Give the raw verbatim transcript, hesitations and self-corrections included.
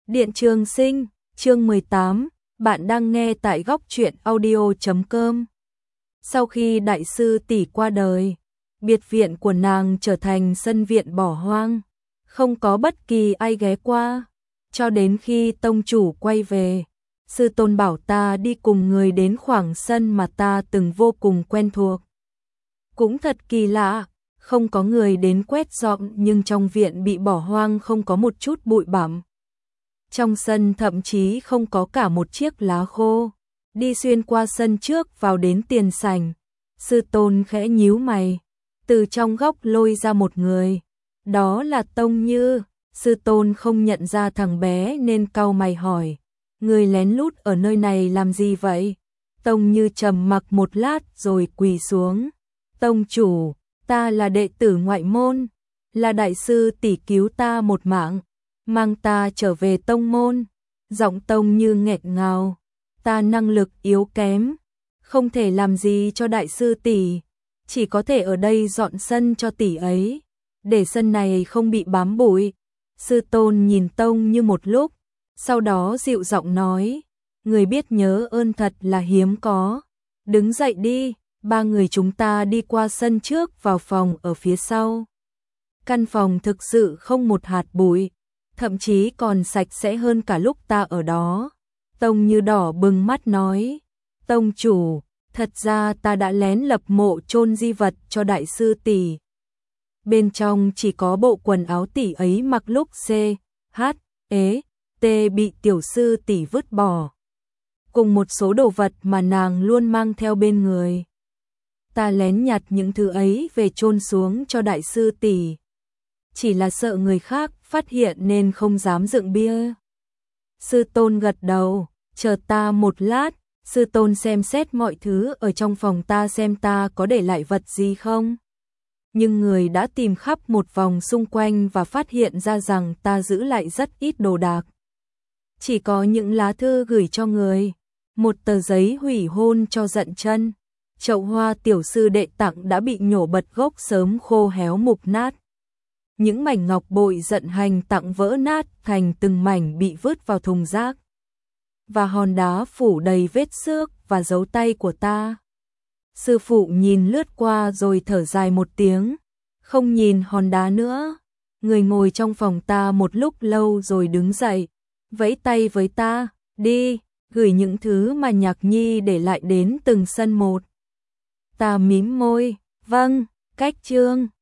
Điện Trường Sinh, chương mười tám, bạn đang nghe tại góc truyện audio chấm com. Sau khi đại sư tỷ qua đời, biệt viện của nàng trở thành sân viện bỏ hoang, không có bất kỳ ai ghé qua, cho đến khi tông chủ quay về, sư tôn bảo ta đi cùng người đến khoảng sân mà ta từng vô cùng quen thuộc. Cũng thật kỳ lạ, không có người đến quét dọn nhưng trong viện bị bỏ hoang không có một chút bụi bặm. Trong sân thậm chí không có cả một chiếc lá khô. Đi xuyên qua sân trước vào đến tiền sảnh, sư tôn khẽ nhíu mày, từ trong góc lôi ra một người. Đó là Tông Như. Sư tôn không nhận ra thằng bé nên cau mày hỏi, người lén lút ở nơi này làm gì vậy? Tông Như trầm mặc một lát rồi quỳ xuống. Tông chủ, ta là đệ tử ngoại môn, là đại sư tỷ cứu ta một mạng, mang ta trở về tông môn. Giọng Tông Như nghẹn ngào, ta năng lực yếu kém, không thể làm gì cho đại sư tỷ, chỉ có thể ở đây dọn sân cho tỷ ấy, để sân này không bị bám bụi. Sư tôn nhìn Tông Như một lúc, sau đó dịu giọng nói, người biết nhớ ơn thật là hiếm có. Đứng dậy đi. Ba người chúng ta đi qua sân trước vào phòng ở phía sau. Căn phòng thực sự không một hạt bụi, thậm chí còn sạch sẽ hơn cả lúc ta ở đó. Tông Như đỏ bừng mắt nói, tông chủ, thật ra ta đã lén lập mộ chôn di vật cho đại sư tỷ. Bên trong chỉ có bộ quần áo tỷ ấy mặc lúc C, H, E, T bị tiểu sư tỷ vứt bỏ, cùng một số đồ vật mà nàng luôn mang theo bên người. Ta lén nhặt những thứ ấy về chôn xuống cho đại sư tỷ, chỉ là sợ người khác phát hiện nên không dám dựng bia. Sư tôn gật đầu, chờ ta một lát. Sư tôn xem xét mọi thứ ở trong phòng ta xem ta có để lại vật gì không. Nhưng người đã tìm khắp một vòng xung quanh và phát hiện ra rằng ta giữ lại rất ít đồ đạc. Chỉ có những lá thư gửi cho người, một tờ giấy hủy hôn cho Dận Chân. Chậu hoa tiểu sư đệ tặng đã bị nhổ bật gốc sớm khô héo mục nát. Những mảnh ngọc bội Dận Hành tặng vỡ nát thành từng mảnh bị vứt vào thùng rác. Và hòn đá phủ đầy vết xước và dấu tay của ta. Sư phụ nhìn lướt qua rồi thở dài một tiếng, không nhìn hòn đá nữa. Người ngồi trong phòng ta một lúc lâu rồi đứng dậy, vẫy tay với ta, đi, gửi những thứ mà Nhạc Nhi để lại đến từng sân một. Ta mím môi, vâng, cách chương.